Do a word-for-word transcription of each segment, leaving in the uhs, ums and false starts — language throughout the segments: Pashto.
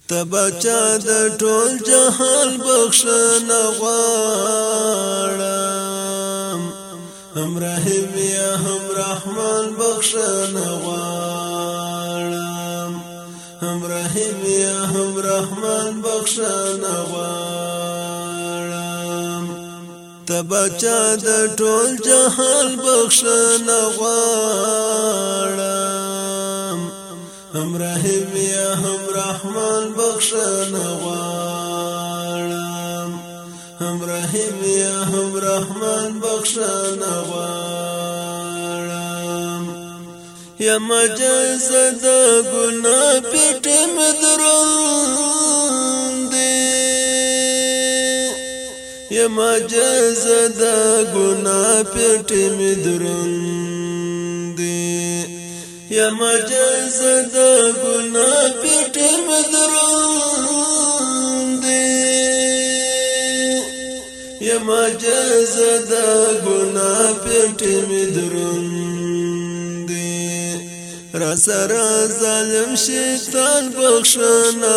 تبچا د ټول جهان بخښنه غواړم هم رحیم یا هم رحمان بخښنه غواړم هم رحیم یا هم رحمان بخښنه غواړم تبچا د ټول جهان بخښنه غواړم هم رحیم یا هم رحمان بخښنه غواړم هم رحیم یا هم رحمان بخښنه غواړم یا مجاز د ګناه پټه مدروندې یا مجاز د ګناه پټه مدروندې یا مجاز د ګناه پټه مدروندې یا مجاز د ګناه پټه مدروندې را سره ظالم شیطان بخښنه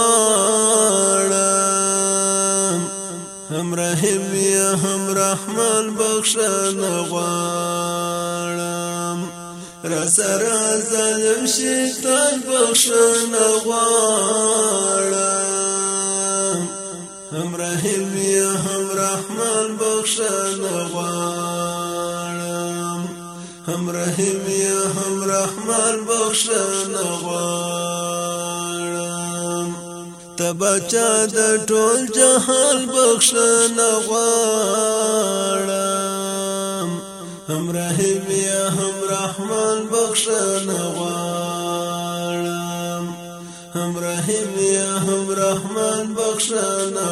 غواړم هم رحیم یا هم رحمان بخښنه غواړم را سره ظالم شیطان بخښنه غواړم هم رحیم یا هم رحمان بخښنه غواړم هم رحیم یا هم رحمان بخښنه غواړم تبچا د ټول جهان بخښنه غواړم هم رحیم یا هم رحمان بخښنه غواړم هم رحیم یا هم رحمان بخښنه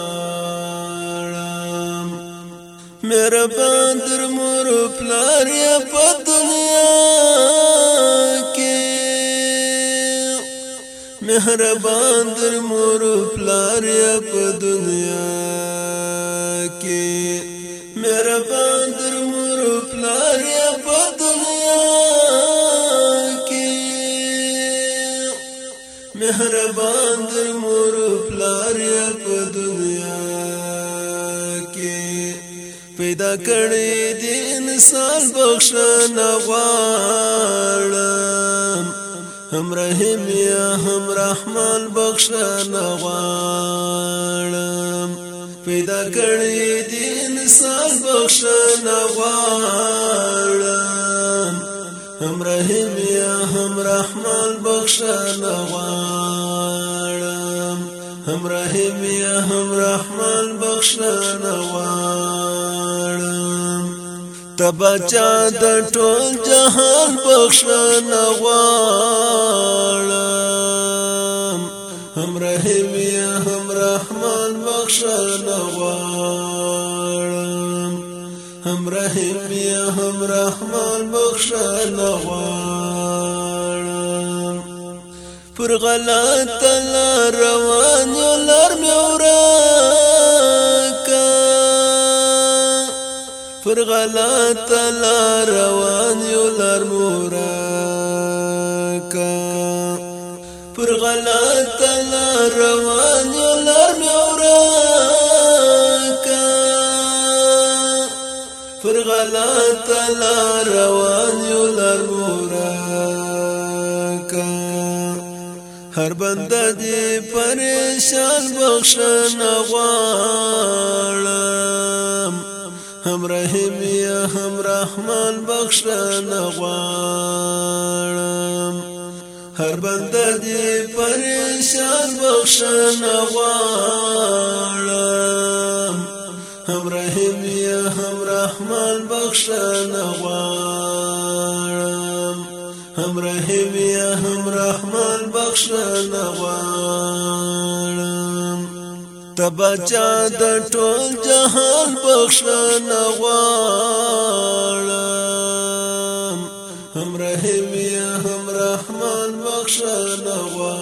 غواړم مهربان در مور پلار یا په دنیا کې مهربان در مور پلار یا په دنیا کې مهربان در مور پلار یا په دنیا کې مهربان در مور پلار یا په دنیا کې پیدا کړی دې انسان بخښنه غواړم هم رحیم یا هم رحمان بخښنه غواړم پیدا کړی دې انسان بخښنه غواړم هم رحیم یا هم رحمان بخښنه غواړم هم رحیم یا هم رحمان بخښنه غواړم تبچا د ټول جهان بخښنه غواړم هم رحیم یا هم رحمان بخښنه غواړم هم رحیم یا هم رحمان بخښنه غواړم پر غلط لار روان یو لار مې ورکه پر غلط لار روان یو لار مې ورکه پر غلط لار روان یو لار مې ورکه پر غلط لار روان یو لار مې ورکه هر بنده دې پریشان بخښنه غواړم هم رحیم یا هم رحمان بخښنه غواړم هر بنده دې پریشان بخښنه غواړم هم رحیم یا هم رحمان بخښنه غواړم هم رحیم یا هم رحمان بخښنه غواړم تبچا د ټول جهان بخښنه غواړم هم رحیم یا هم رحمان بخښنه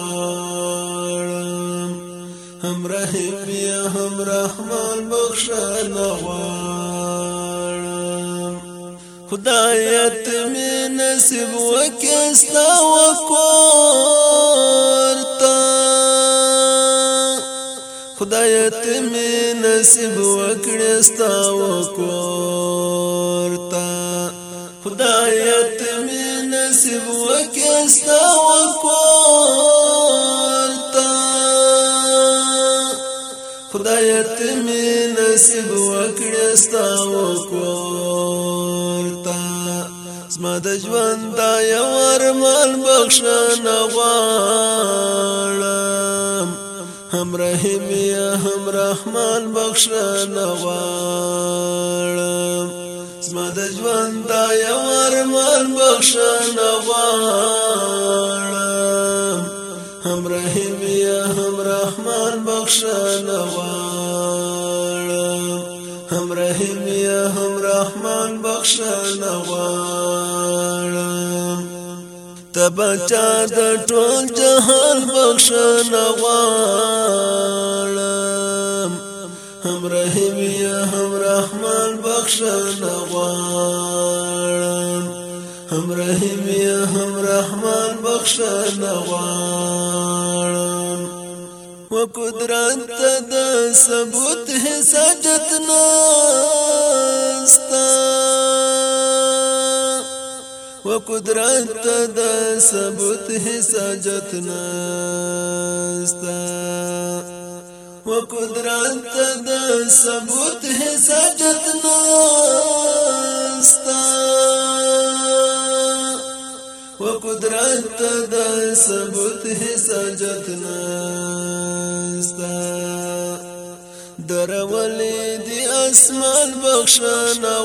غواړم هم رحیم یا هم رحمان بخښنه غواړم خدایت می نصیب وکستا وکورتا خدای ته می نصیب وکړې ستا وکور تا خدای ته می نصیب وکړې ستا وکور تا خدای ته می نصیب وکړې ستا وکور تا زما د ژوند دا یو ارمان بخښنه غواړم هم رحیم یا هم رحمان بخښنه غواړم زما د ژوند دا یو ارمان بخښنه غواړم هم رحیم یا هم رحمان بخښنه غواړم هم رحیم یا هم رحمان بخښنه غواړم تبچا د ټول جهان بخښنه غواړم هم رحیم یا هم رحمان بخښنه غواړم هم رحیم یا هم رحمان بخښنه غواړم و قدرت د ثبوت حسجت نستا و قدرت د ثبوت حسجت نستا و قدرت د ثبوت حسجت نستا و قدرت د ثبوت حسجت نستا درولې دی اسمان بخښنه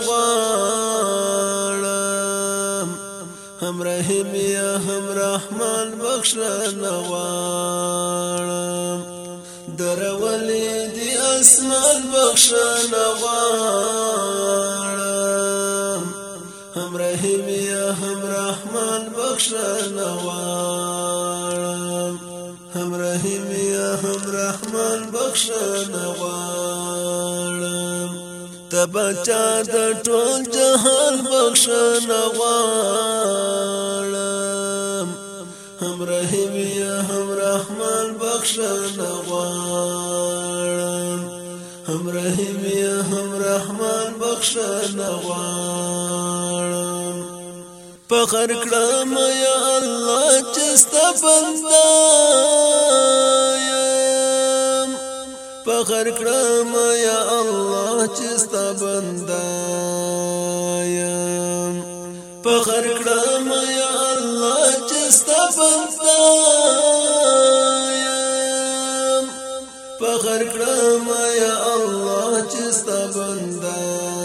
غواړم هم رحیم یا هم رحمان بخښنه غواړم درولې دی اسمان بخښنه غواړم هم رحیم یا هم رحمان بخښنه غواړم هم رحیم یا هم رحمان بخښنه غواړم تبچا د ټول جهان بخښنه غواړم هم رحیم یا هم رحمان بخښنه غواړم هم رحیم یا هم رحمان بخښنه غواړم فخر کړم یا الله چې ستا بنده یم فخر کړم یا الله چې ستا بنده یم فخر کړم یا الله چې ستا بنده یم فخر کړم یا الله چې ستا بنده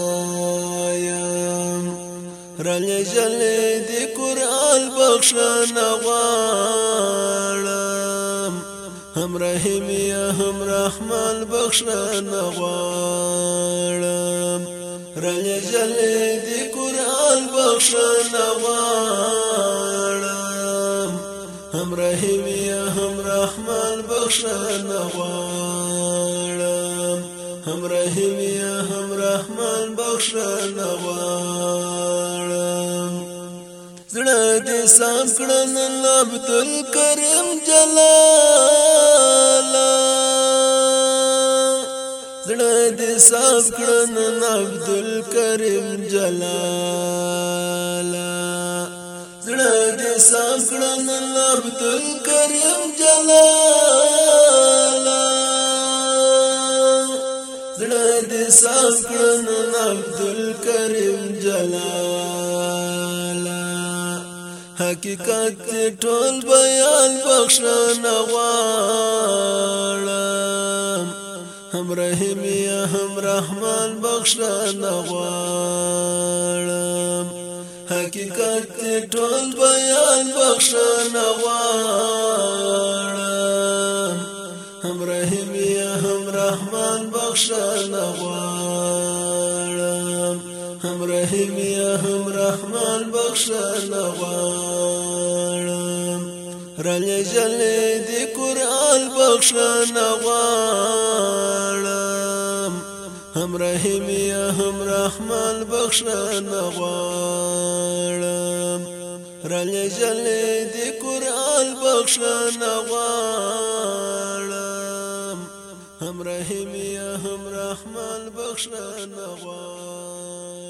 یم رلې جلې دی قرآن بخښنه غواړم هم رحیم یا هم رحمان بخښنه غواړم رلې جلې دی قرآن بخښنه غواړم هم رحیم یا هم رحمان بخښنه غواړم هم رحیم یا هم رحمان بخښنه غواړم زړه دې صاف کړه عبدالکریم جلاله زړه دې صاف کړه عبدالکریم جلاله زړه دې صاف کړه عبدالکریم جلاله زړه دې صاف کړه عبدالکریم جلاله حقیقت ټول بیان بخښنه غواړم هم رحیم یا هم رحمان بخښنه غواړم حقیقت ټول بیان بخښنه غواړم هم رحیم یا هم رحمان بخښنه غواړم هم رحیم یا هم رحمان بخښنه غواړم رلې جلې دی قرآن بخښنه غواړم هم رحیم یا هم رحمان بخښنه غواړم رلې جلې دی قرآن بخښنه غواړم هم رحیم یا هم رحمان بخش را نغواړم